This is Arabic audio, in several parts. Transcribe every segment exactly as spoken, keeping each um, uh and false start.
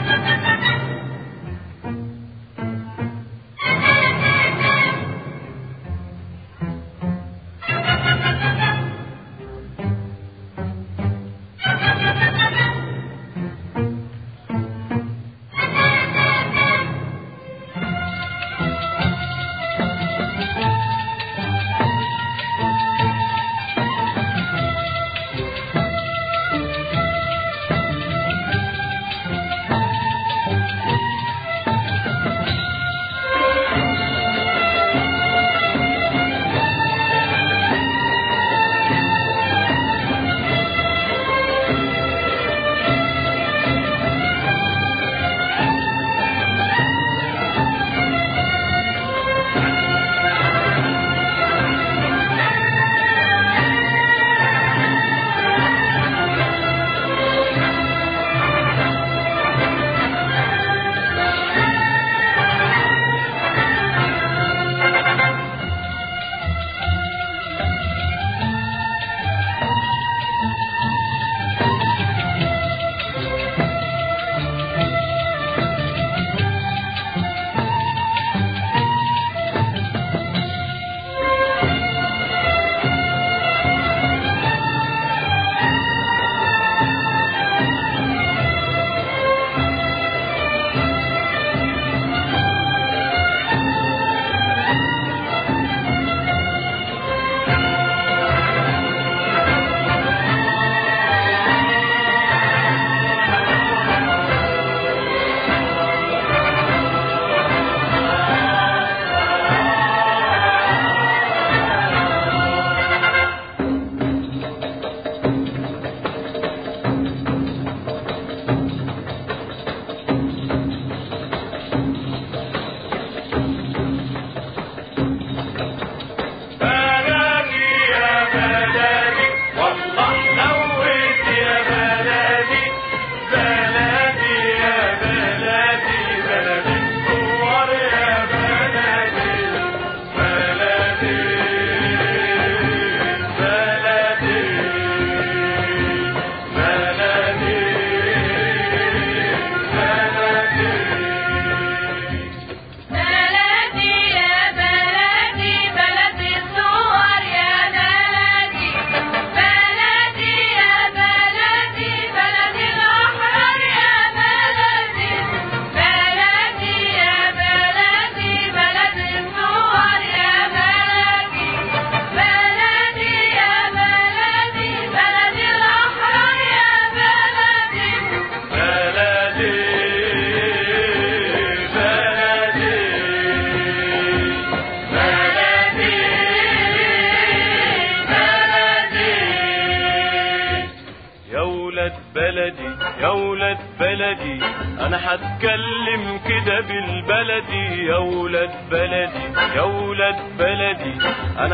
بلدي انا هتكلم كده بالبلدي يا ولاد بلدي يا ولاد بلدي انا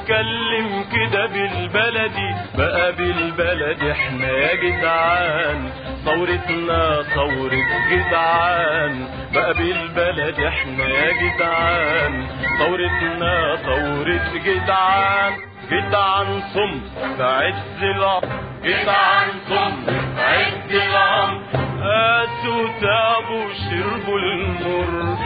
هتكلم كده بالبلدي بقى بالبلد احنا يا جدعان ثورتنا ثورة جدعان بقى بالبلد احنا يا جدعان ثورتنا ثورة جدعان جدعان صم بعز العمر جدعان صم بعز العمر قاسوا تعبوا شربوا المر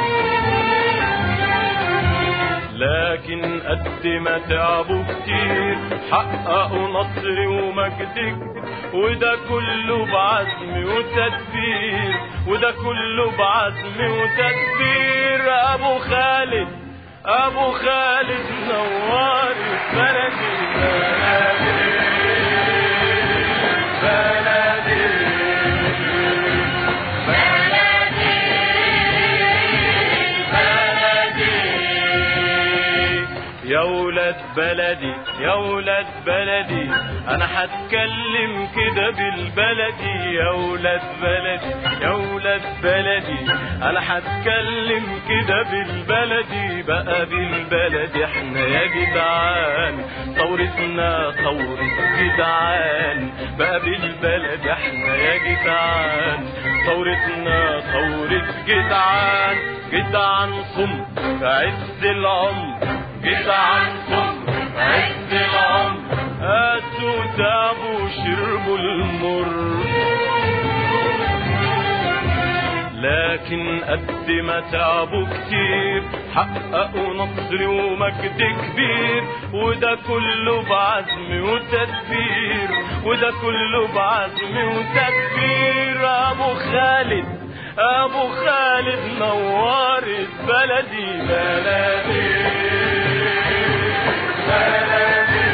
لكن قد ما تعبوا كتير حققوا نصر ومجد وده كله بعزم وتدبير وده كله بعزم وتدبير ابو خالد ابو خالد نوار بلدي بلدي بلدي يا ولاد بلدي يا ولاد بلدي انا هتكلم كده بالبلدي يا ولاد بلدي يا ولاد بلدي انا هتكلم كده بالبلدي بقى بالبلد احنا يا جدعان ثورتنا ثورة جدعان بقى بالبلد احنا يا جدعان ثورتنا ثورة جدعان جدعان صم في عز العمر جدعان صم عز العمر قاسوا تعبوا شربوا المر لكن قد ما تعبوا كتير حققوا نصر ومجد كبير، وده كله بعزم وتدبير، وده كله بعزم وتدبير. ابو خالد ابو خالد نورت بلدي بلدي بلدي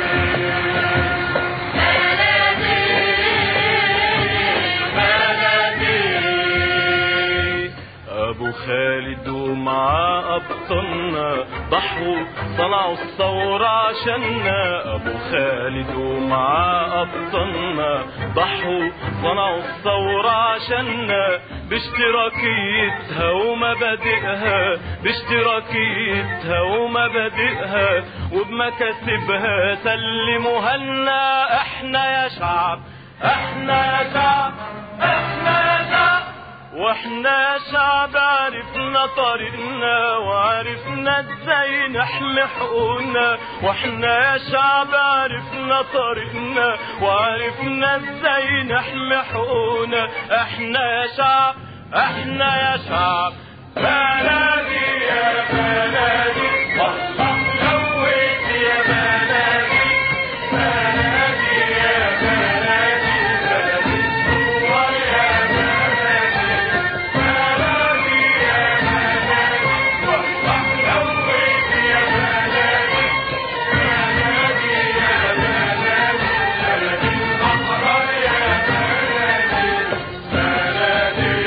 ابو خالد ومعاه ابطالنا ضحوا صنعوا الثورة عشاننا. ابو خالد ومعاه ابطالنا ضحوا صنعوا الثورة عشاننا، باشتراكيتها ومبادئها باشتراكيتها ومبادئها وبمكاسبها سلموها لنا. احنا يا شعب احنا يا شعب احنا يا شعب، واحنا يا شعب عرفنا طريقنا وعرفنا ازاي نحمي حقوقنا. واحنا يا شعب عرفنا طريقنا وعرفنا ازاي نحمي حقوقنا. احنا يا شعب احنا يا شعب بلدي يا بلدي والله لويت يا بلدي بلدي يا بلدي بلدي الصور يا بلدي بلدي يا بلدي والله لويت يا بلدي بلدي يا بلدي بلدي الأحرار يا بلدي بلدي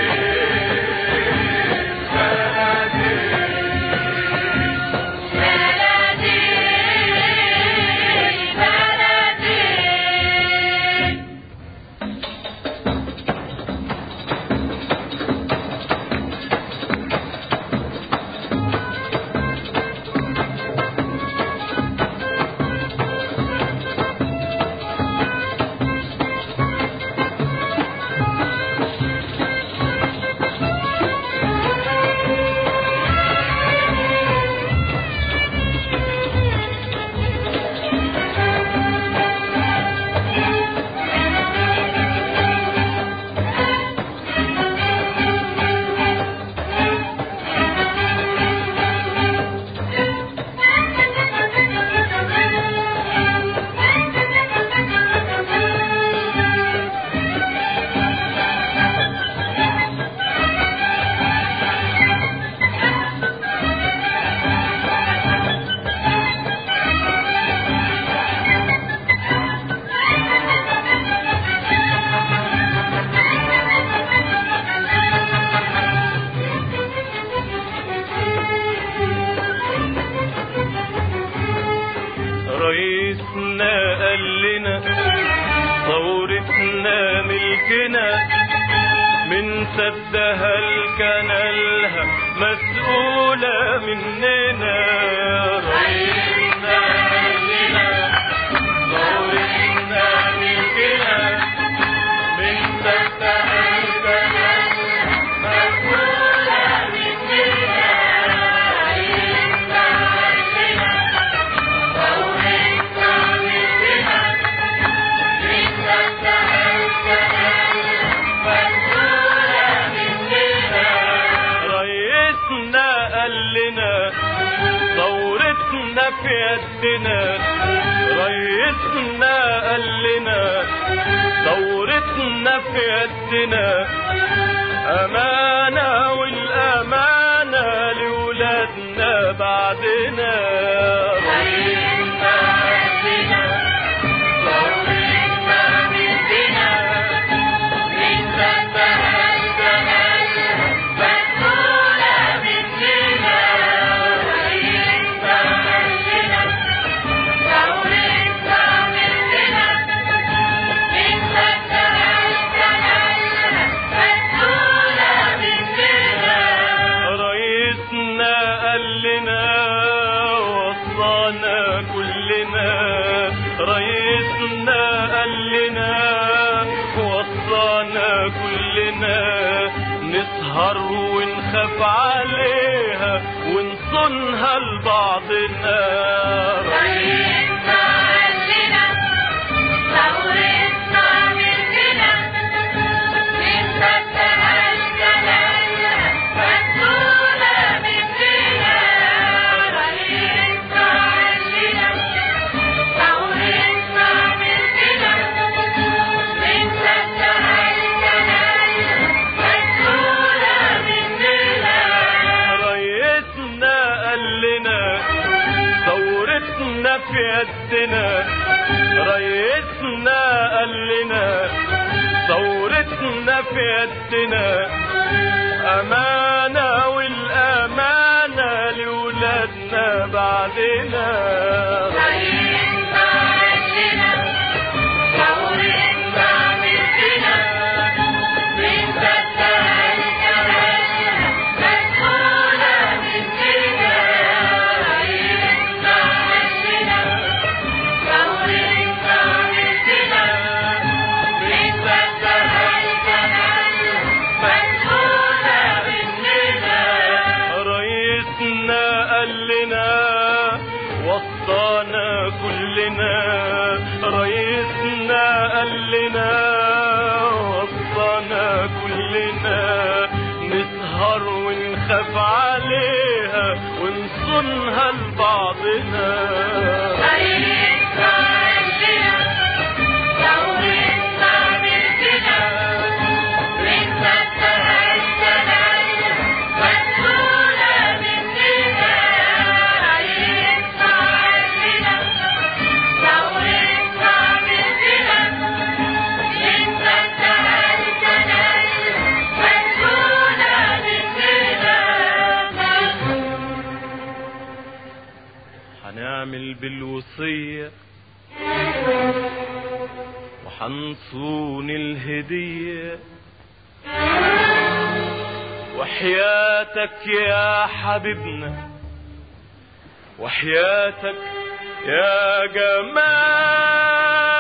رئيسنا قال لنا ثورتنا ملكنا، من سدها الكنالها مسؤولة مننا. رئيسنا قال لنا ثورتنا ملكنا، من سدها الكنالها مسؤولة مننا. رئيسنا قال لنا ثورتنا ملكنا، من سدها الكنالها مسؤولة مننا. رئيسنا قال لنا ثورتنا في يدنا. رئيسنا قال لنا ثورتنا في يدنا، أمانة والأمانة لولادنا بعدنا. رئيسنا قال لنا ثورتنا بيدنا، من سدها الكنالها مسؤولة مننا. رئيسنا قال لنا ثورتنا بيدنا، من سدها الكنالها مسؤولة مننا. رئيسنا قال لنا وصانا كلنا. رئيسنا قال لنا وصانا كلنا، نسهر ونخاف عليها ونصونها لبعضنا. رئيسنا قال لنا ثورتنا ملكنا، من سدها الكنالها قال لنا ثورتنا في يدنا، أمانة والأمانة لولادنا بعدنا. وصانا كلنا رئيسنا قال لنا، وصانا كلنا نسهر ونخاف عليها ونصونها لبعضنا. هنعمل بالوصية وحنصون الهدية، وحياتك يا حبيبنا وحياتك يا جمال.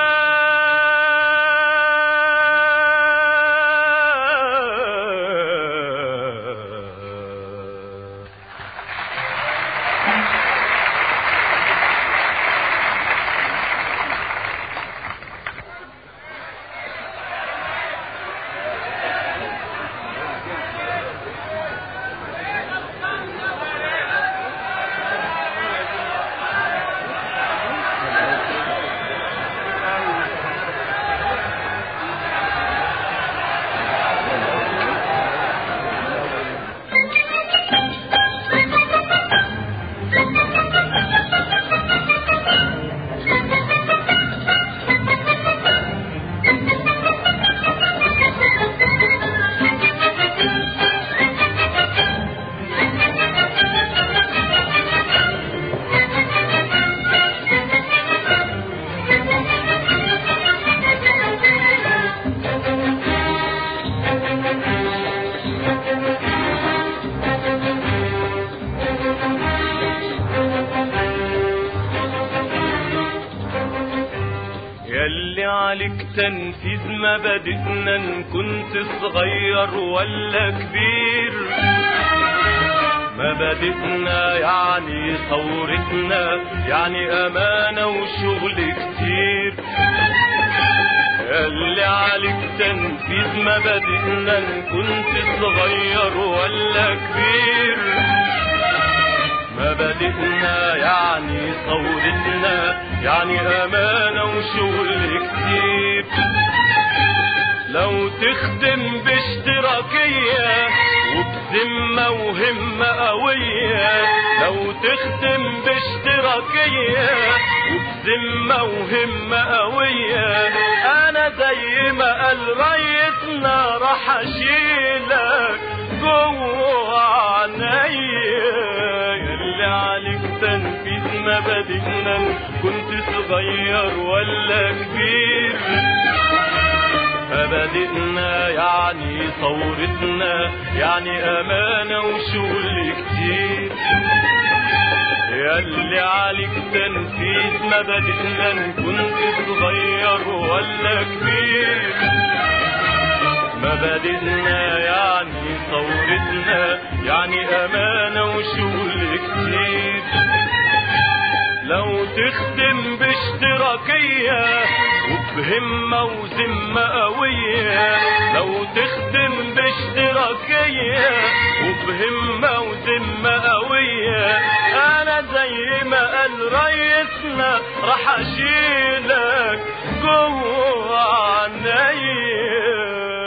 ياللي عليك تنفيذ مبادئنا، ان كنت صغير ولا كبير. مبادئنا يعني ثورتنا، يعني امانة وشغل كتير. ياللي عليك تنفيذ مبادئنا، ان كنت صغير ولا كبير. مبادئنا يعني ثورتنا، يعني أمانة وشغل كتير. لو تخدم باشتراكية وبذمة وهمة قوية، لو تخدم باشتراكية وبذمة وهمة قوية، أنا زي ما قال ريسنا راح أشيلك جوه عينيا. ياللي عليك تنفيذ مبادئنا، كنت صغير ولا كبير. مبادئنا يعني ثورتنا، يعني أمانة وشغل كتير. ياللي عليك تنفيذ مبادئنا، كنت صغير ولا كبير. مبادئنا يعني ثورتنا، يعني أمانة وشغل كتير. لو تخدم باشتراكية وبهمة وذمة قوية، لو تخدم باشتراكية وبهمة وذمة قوية، أنا زي ما قال ريسنا راح أشيلك جوه عينيا.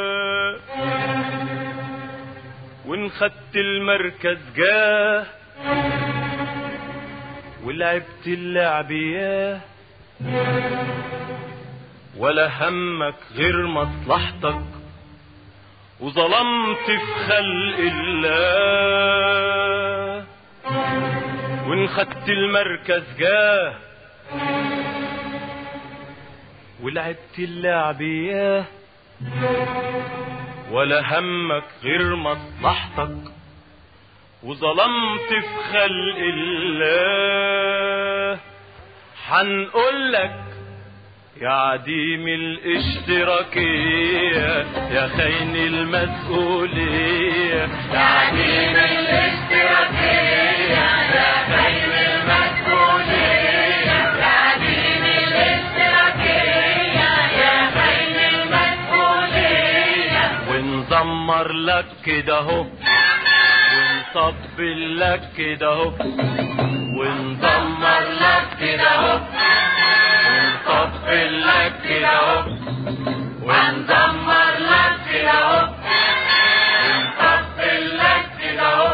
وإن خدت المركز جاه ولعبت اللعب ياه، ولا همك غير مصلحتك وظلمت في خلق الله وان خدت المركز جاه ولعبت اللعب اياه ولا همك غير مصلحتك وظلمت في خلق الله حنقولك يا عديم الاشتراكية يا خاين المسؤولية يا عديم الاشتراكية يا خاين المسؤولية يا عديم الاشتراكية يا خاين المسؤولية ونزمر لك كده اهو ونطبل لك كده اهو ونزمر لك كده اهو ونطبل لك كده اهو ونزمر لك كده اهو ونطبل لك كده اهو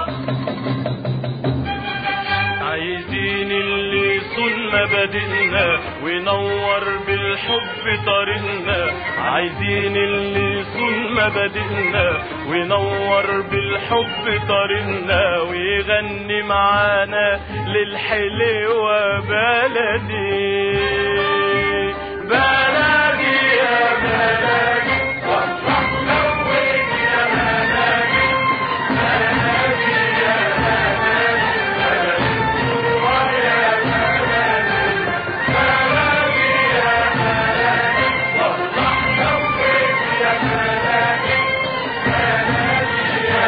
عايزين اللي يصون مبادئنا وينور بالحب طريقنا عايزين اللي يصون مبادئنا وينور بالحب طريقنا ويغني معانا للحلوة بلدي بلدي يا بلدي والله نورك يا بلدي بلدي يا بلدي بلدي يا بلدي بلدي يا بلدي والله نورك يا بلدي بلدي يا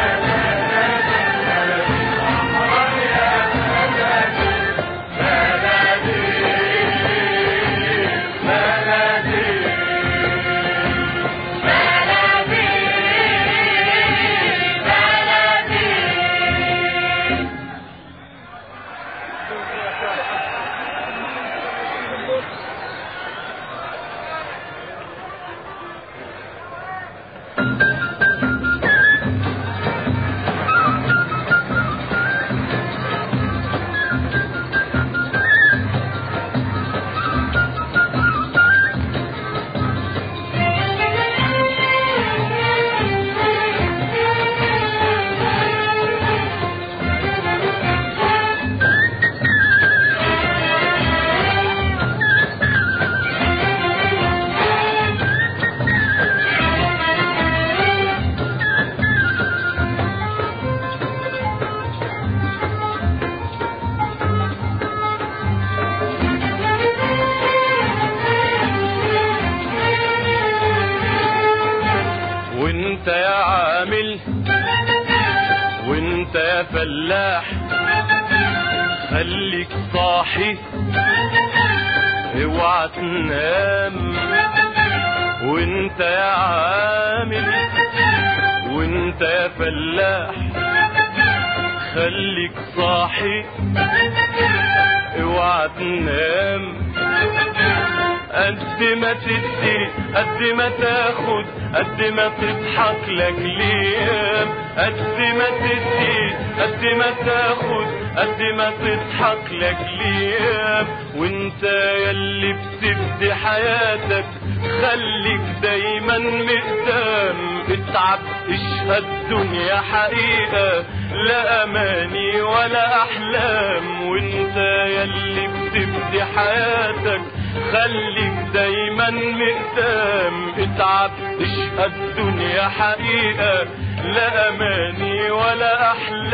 وانت يا عامل وانت يا فلاح خليك صاحي اوعى تنام وانت يا عامل وانت يا فلاح خليك صاحي اوعى تنام قد ما تدي قد ما تاخد قد ما تضحك لك ليام قد ما تدي قد ما تاخد قد ما تضحك لك ليام وانت ياللي بتبدي حياتك خليك دايما مقدام اتعب اشهد دنيا حقيقة لا اماني ولا احلام وانت ياللي بتبدي حياتك خليك دايما مقدام اتعب اشهد دنيا حقيقة لا اماني ولا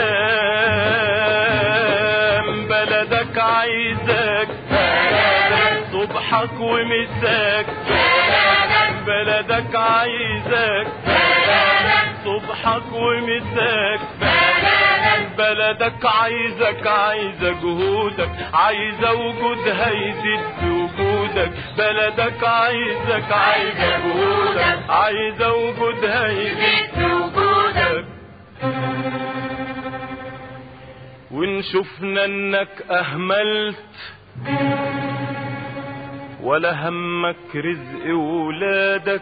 احلام بلدك عايزك بلدك صبحك ومساك بلدك بلدك عايزك بلدك صبحك ومساك بلدك بلدك عايزك عايزة جهودك عايزة وجودها يزيد بوجودك بلدك عايزك عايزة جهودك عايزة وجودها يزيد بوجودك وإن شفنا إنك أهملت ولا همك رزق ولادك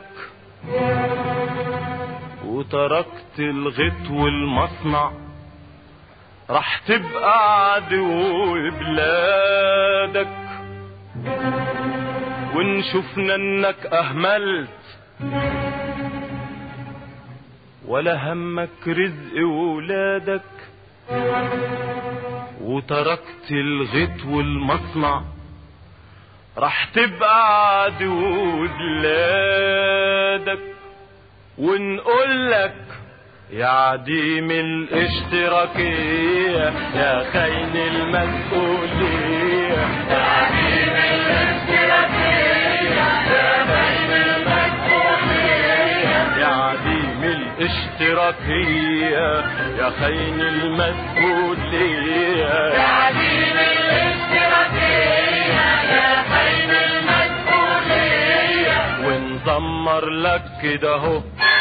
وتركت الغيط والمصنع راح تبقى عدو بلادك وإن شفنا إنك أهملت ولا همك رزق ولادك وتركت الغيط والمصنع، راح تبقى عدو بلادك. ونقولك يا عديم الاشتراكية يا خاين المسؤولية، يا عديم الاشتراكية يا خاين المسؤولية، يا عديم الاشتراكية يا خاين المسؤولية، يا عديم الاشتراكية يا خاين المسؤولية. ونزمر لك كده اهو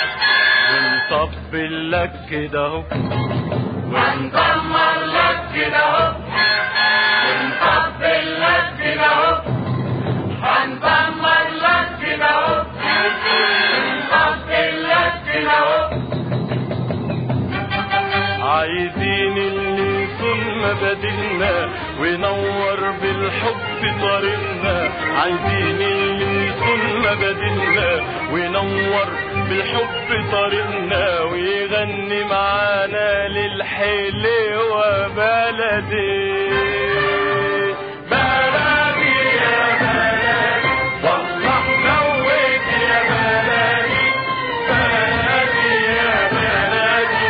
ونطبل لك كده اهو ونزمر لك كده اهو ونطبل لك كده اهو، هنزمر لك كده اهو ونطبل لك كده اهو. عايزين اللي يصون مبادئنا وينور بالحب طريقنا، عايزين اللي يصون مبادئنا وينور بالحب طريقنا ويغني معانا للحلوة بلدي بلدي يا بلدي والله نويت يا بلدي بلدي يا بلدي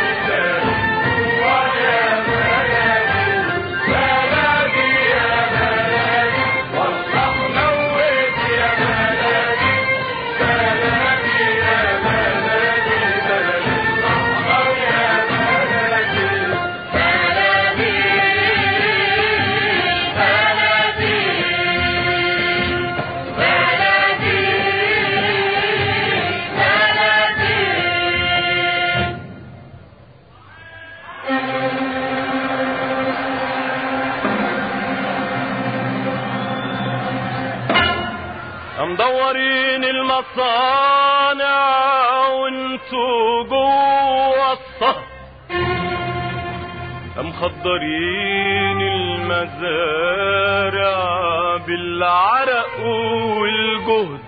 يا بلدي بلدي يا بلدي والله نويت يا بلدي بلدي يا بلدي بلدي الصحراء يا بلدي بلدي مدورين المصانع وانتو جوا الصهر، مخضرين المزارع بالعرق والجهد،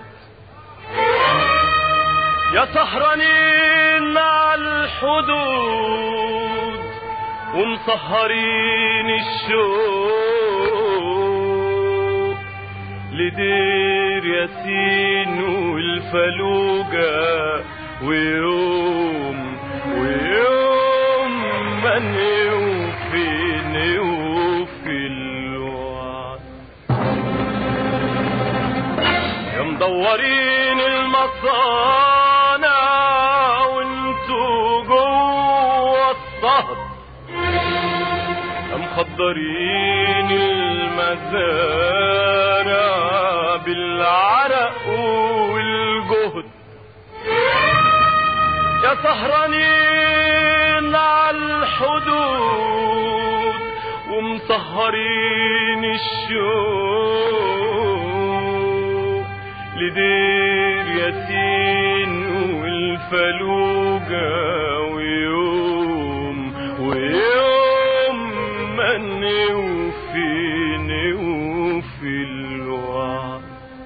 يا سهرانين على الحدود ومسهرين الشوق لدير ياسين والفلوجة، ويوم ويوم ما نوفي نوفي الوعد. يا مدورين المصانع وانتو جوا الصهد، يا مخضرين المزارع بالعرق والجهد، يا سهرانين على الحدود ومسهرين الشوق لدير ياسين والفلوجة، ويوم ويوم ما نوفي نوفي الوعد.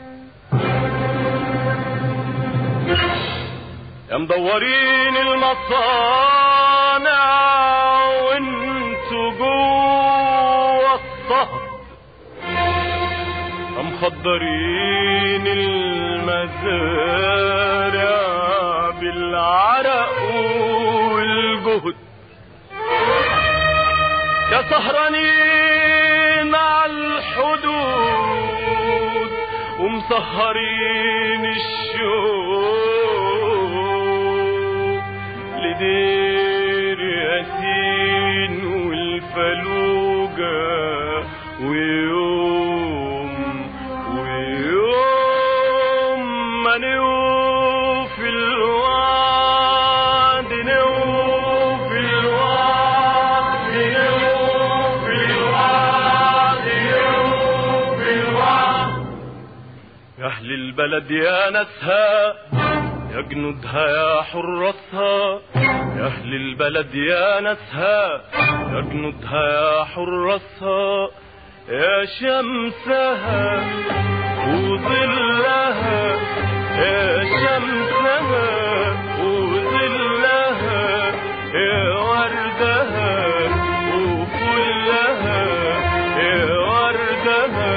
يا مدورين المصانع وانتو جوا الصهد، يا مخضرين المزارع بالعرق والجهد، يا سهرانين على الحدود ومسهرين الشوق لدير ياسين والفلوجة، ويوم ويوم ما نوفي الوعد نوفي الوعد نوفي الوعد نوفي الوعد. يا أهل البلد يا ناسها يا جنودها يا حراسها، يا أهل البلد يا ناسها يا جنودها يا حراسها، يا شمسها وظلها يا شمسها وظلها يا وردها وفلها يا وردها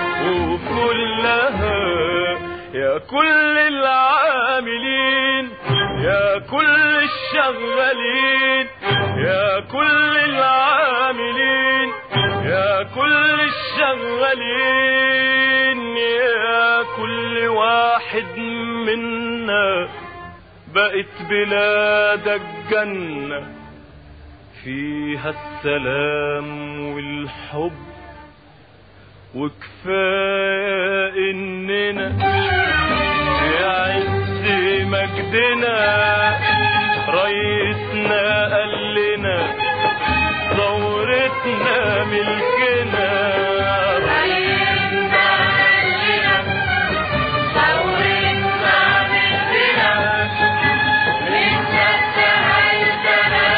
وفلها يا كل العاملين يا كل الشغالين يا كل العاملين يا كل الشغالين يا كل واحد منا بقت بلادك جنة فيها السلام والحب وكفاية إننا في عز مجدنا رئيسنا قال لنا ثورتنا ملكنا رئيسنا قال لنا ثورتنا ملكنا انت انتهيتنا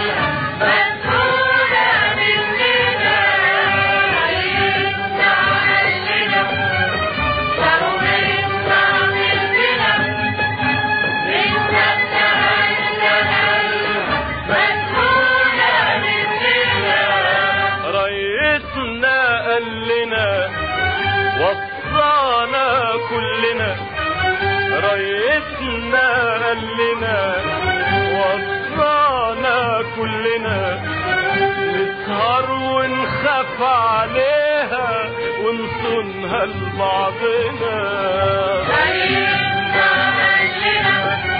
مسؤولة مننا رئيسنا قال لنا ثورتنا ملكنا انت انتهيتنا مسؤولة مننا رئيسنا قال لنا وصانا كلنا رئيسنا قال لنا وصانا كلنا نسهر ونخاف عليها ونصونها لبعضنا رئيسنا قال لنا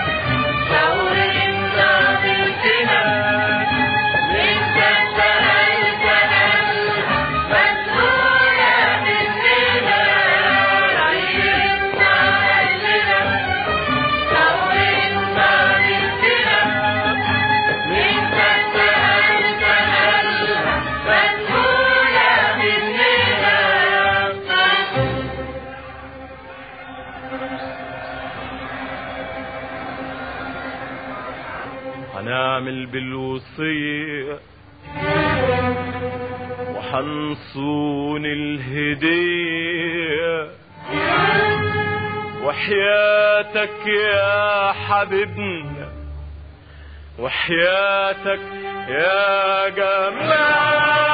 ثورتنا ملكنا انت انتهيتنا مسؤولة مننا رئيسنا قال لنا ثورتنا ملكنا انت انتهيتنا مسؤولة مننا هنعمل بالوصية وحنصون الهدية وحياتك يا حبيبنا وحياتك يا جمال